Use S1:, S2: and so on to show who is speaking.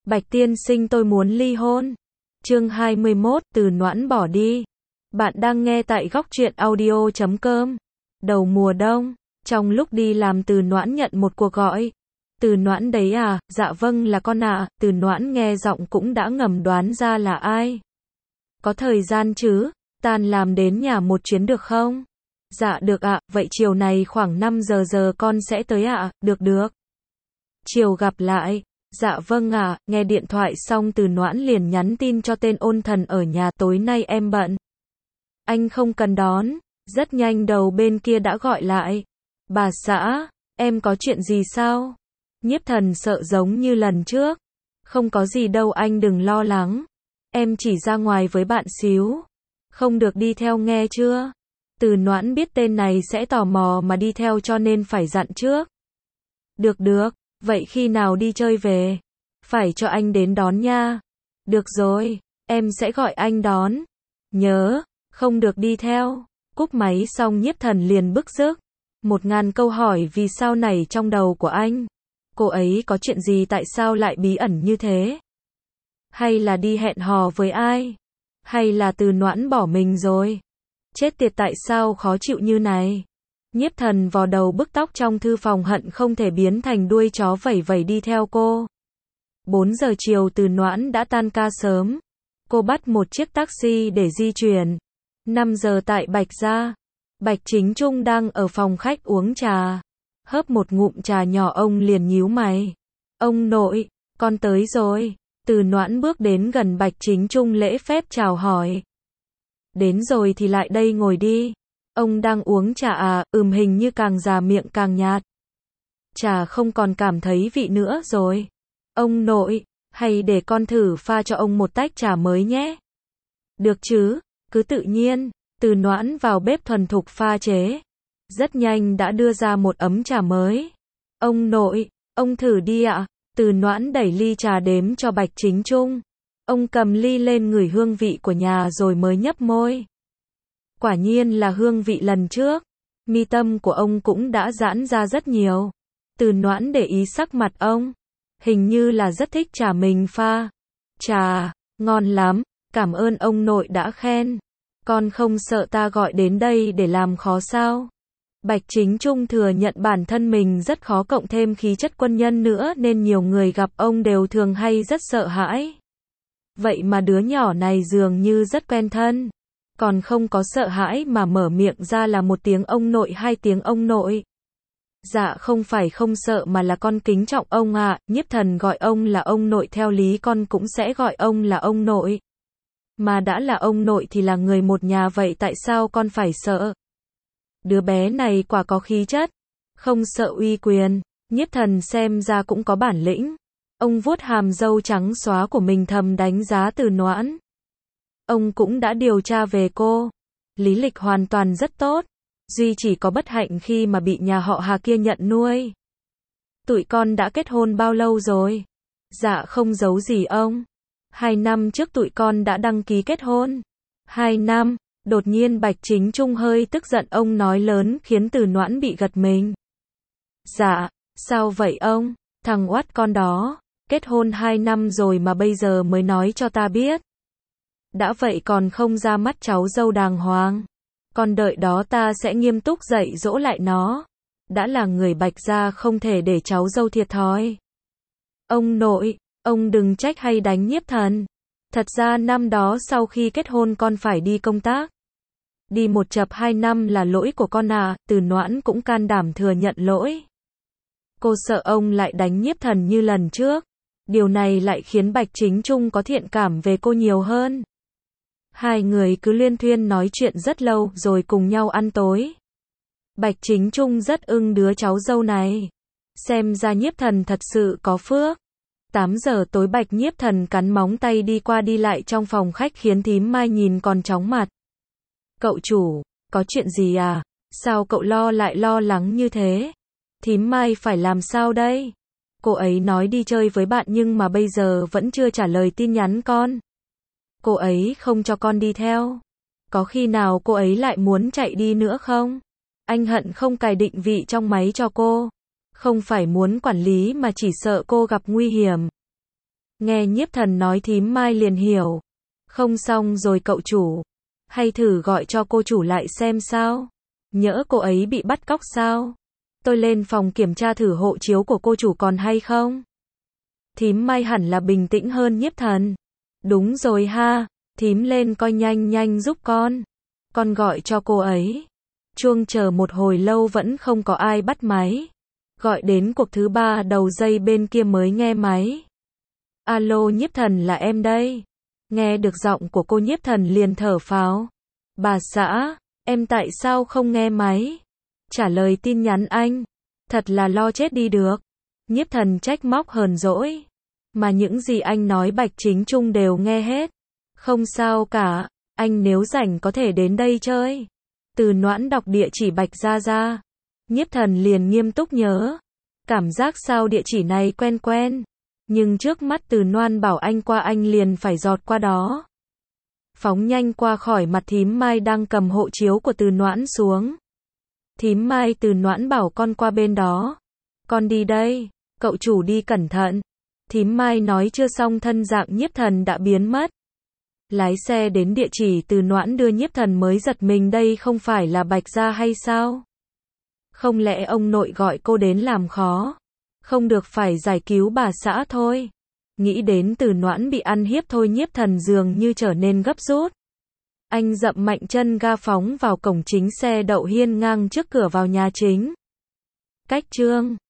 S1: Bạch tiên sinh tôi muốn ly hôn. Chương 21, Từ Noãn bỏ đi. Bạn đang nghe tại góc truyện audio.com. Đầu mùa đông, trong lúc đi làm Từ Noãn nhận một cuộc gọi. Từ Noãn đấy à, dạ vâng là con ạ. Từ Noãn nghe giọng cũng đã ngầm đoán ra là ai. Có thời gian chứ, tan làm đến nhà một chuyến được không? Dạ được ạ, vậy chiều này khoảng 5 giờ con sẽ tới ạ, được. Chiều gặp lại. Dạ vâng ạ, nghe điện thoại xong Từ Noãn liền nhắn tin cho tên ôn thần ở nhà tối nay em bận. Anh không cần đón, rất nhanh đầu bên kia đã gọi lại. Bà xã, em có chuyện gì sao? Nhiếp Thần sợ giống như lần trước. Không có gì đâu anh đừng lo lắng. Em chỉ ra ngoài với bạn xíu. Không được đi theo nghe chưa? Từ Noãn biết tên này sẽ tò mò mà đi theo cho nên phải dặn trước. Được, vậy khi nào đi chơi về? Phải cho anh đến đón nha. Được rồi, em sẽ gọi anh đón. Nhớ, không được đi theo. Cúp máy xong Nhiếp Thần liền bức rứt. 1000 câu hỏi vì sao nảy trong đầu của anh. Cô ấy có chuyện gì tại sao lại bí ẩn như thế? Hay là đi hẹn hò với ai? Hay là Từ Noãn bỏ mình rồi? Chết tiệt tại sao khó chịu như này? Nhiếp Thần vò đầu bức tóc trong thư phòng hận không thể biến thành đuôi chó vẩy vẩy đi theo cô. 4 giờ chiều Từ Noãn đã tan ca sớm. Cô bắt một chiếc taxi để di chuyển. 5 giờ tại Bạch Gia. Bạch Chính Trung đang ở phòng khách uống trà. Hớp một ngụm trà nhỏ ông liền nhíu mày. Ông nội, con tới rồi. Từ Noãn bước đến gần Bạch Chính Trung lễ phép chào hỏi. Đến rồi thì lại đây ngồi đi. Ông đang uống trà à, hình như càng già miệng càng nhạt. Trà không còn cảm thấy vị nữa rồi. Ông nội, hay để con thử pha cho ông một tách trà mới nhé. Được chứ, cứ tự nhiên. Từ Noãn vào bếp thuần thục pha chế. Rất nhanh đã đưa ra một ấm trà mới. Ông nội, ông thử đi ạ. Từ Noãn đẩy ly trà đếm cho Bạch Chính Trung. Ông cầm ly lên ngửi hương vị của nhà rồi mới nhấp môi. Quả nhiên là hương vị lần trước. Mi tâm của ông cũng đã giãn ra rất nhiều. Từ Noãn để ý sắc mặt ông. Hình như là rất thích trà mình pha. Trà, ngon lắm, cảm ơn ông nội đã khen. Con không sợ ta gọi đến đây để làm khó sao? Bạch Chính Trung thừa nhận bản thân mình rất khó cộng thêm khí chất quân nhân nữa nên nhiều người gặp ông đều thường hay rất sợ hãi. Vậy mà đứa nhỏ này dường như rất quen thân. Còn không có sợ hãi mà mở miệng ra là một tiếng ông nội 2 tiếng ông nội. Dạ không phải không sợ mà là con kính trọng ông ạ, Nhiếp Thần gọi ông là ông nội theo lý con cũng sẽ gọi ông là ông nội. Mà đã là ông nội thì là người một nhà vậy tại sao con phải sợ? Đứa bé này quả có khí chất, không sợ uy quyền, Nhiếp Thần xem ra cũng có bản lĩnh. Ông vuốt hàm râu trắng xóa của mình thầm đánh giá Từ Noãn. Ông cũng đã điều tra về cô. Lý lịch hoàn toàn rất tốt. Duy chỉ có bất hạnh khi mà bị nhà họ Hà kia nhận nuôi. Tụi con đã kết hôn bao lâu rồi? Dạ không giấu gì ông. 2 năm trước tụi con đã đăng ký kết hôn. 2 năm, đột nhiên Bạch Chính Trung hơi tức giận ông nói lớn khiến Từ Noãn bị gật mình. Dạ, sao vậy ông? Thằng oát con đó, kết hôn 2 năm rồi mà bây giờ mới nói cho ta biết. Đã vậy còn không ra mắt cháu dâu đàng hoàng. Con đợi đó ta sẽ nghiêm túc dạy dỗ lại nó. Đã là người Bạch Gia không thể để cháu dâu thiệt thòi. Ông nội, ông đừng trách hay đánh Nhiếp Thần. Thật ra năm đó sau khi kết hôn con phải đi công tác. Đi một chập 2 năm là lỗi của con à, Từ Noãn cũng can đảm thừa nhận lỗi. Cô sợ ông lại đánh Nhiếp Thần như lần trước. Điều này lại khiến Bạch Chính Trung có thiện cảm về cô nhiều hơn. Hai người cứ liên thuyên nói chuyện rất lâu rồi cùng nhau ăn tối. Bạch Chính Trung rất ưng đứa cháu dâu này. Xem ra Nhiếp Thần thật sự có phước. 8 giờ tối Bạch Nhiếp Thần cắn móng tay đi qua đi lại trong phòng khách khiến thím Mai nhìn còn chóng mặt. Cậu chủ, có chuyện gì à? Sao cậu lại lo lắng như thế? Thím Mai phải làm sao đây? Cô ấy nói đi chơi với bạn nhưng mà bây giờ vẫn chưa trả lời tin nhắn con. Cô ấy không cho con đi theo. Có khi nào cô ấy lại muốn chạy đi nữa không? Anh hận không cài định vị trong máy cho cô. Không phải muốn quản lý mà chỉ sợ cô gặp nguy hiểm. Nghe Nhiếp Thần nói thím Mai liền hiểu. Không xong rồi cậu chủ. Hay thử gọi cho cô chủ lại xem sao? Nhỡ cô ấy bị bắt cóc sao? Tôi lên phòng kiểm tra thử hộ chiếu của cô chủ còn hay không? Thím Mai hẳn là bình tĩnh hơn Nhiếp Thần. Đúng rồi ha, thím lên coi nhanh nhanh giúp con. Con gọi cho cô ấy. Chuông chờ một hồi lâu vẫn không có ai bắt máy. Gọi đến cuộc thứ 3 đầu dây bên kia mới nghe máy. Alo Nhiếp Thần là em đây. Nghe được giọng của cô Nhiếp Thần liền thở phào. Bà xã, em tại sao không nghe máy? Trả lời tin nhắn anh. Thật là lo chết đi được. Nhiếp Thần trách móc hờn dỗi. Mà những gì anh nói Bạch Chính Trung đều nghe hết. Không sao cả, anh nếu rảnh có thể đến đây chơi. Từ Noãn đọc địa chỉ Bạch Gia Gia. Nhiếp Thần liền nghiêm túc nhớ. Cảm giác sao địa chỉ này quen quen. Nhưng trước mắt Từ Noãn bảo anh qua anh liền phải giọt qua đó. Phóng nhanh qua khỏi mặt thím Mai đang cầm hộ chiếu của Từ Noãn xuống. Thím Mai, Từ Noãn bảo con qua bên đó. Con đi đây, cậu chủ đi cẩn thận. Thím Mai nói chưa xong thân dạng Nhiếp Thần đã biến mất. Lái xe đến địa chỉ Từ Noãn đưa Nhiếp Thần mới giật mình, đây không phải là Bạch Gia hay sao? Không lẽ ông nội gọi cô đến làm khó? Không được, phải giải cứu bà xã thôi. Nghĩ đến Từ Noãn bị ăn hiếp thôi Nhiếp Thần dường như trở nên gấp rút. Anh dậm mạnh chân ga phóng vào cổng chính, xe đậu hiên ngang trước cửa vào nhà chính. Cách chương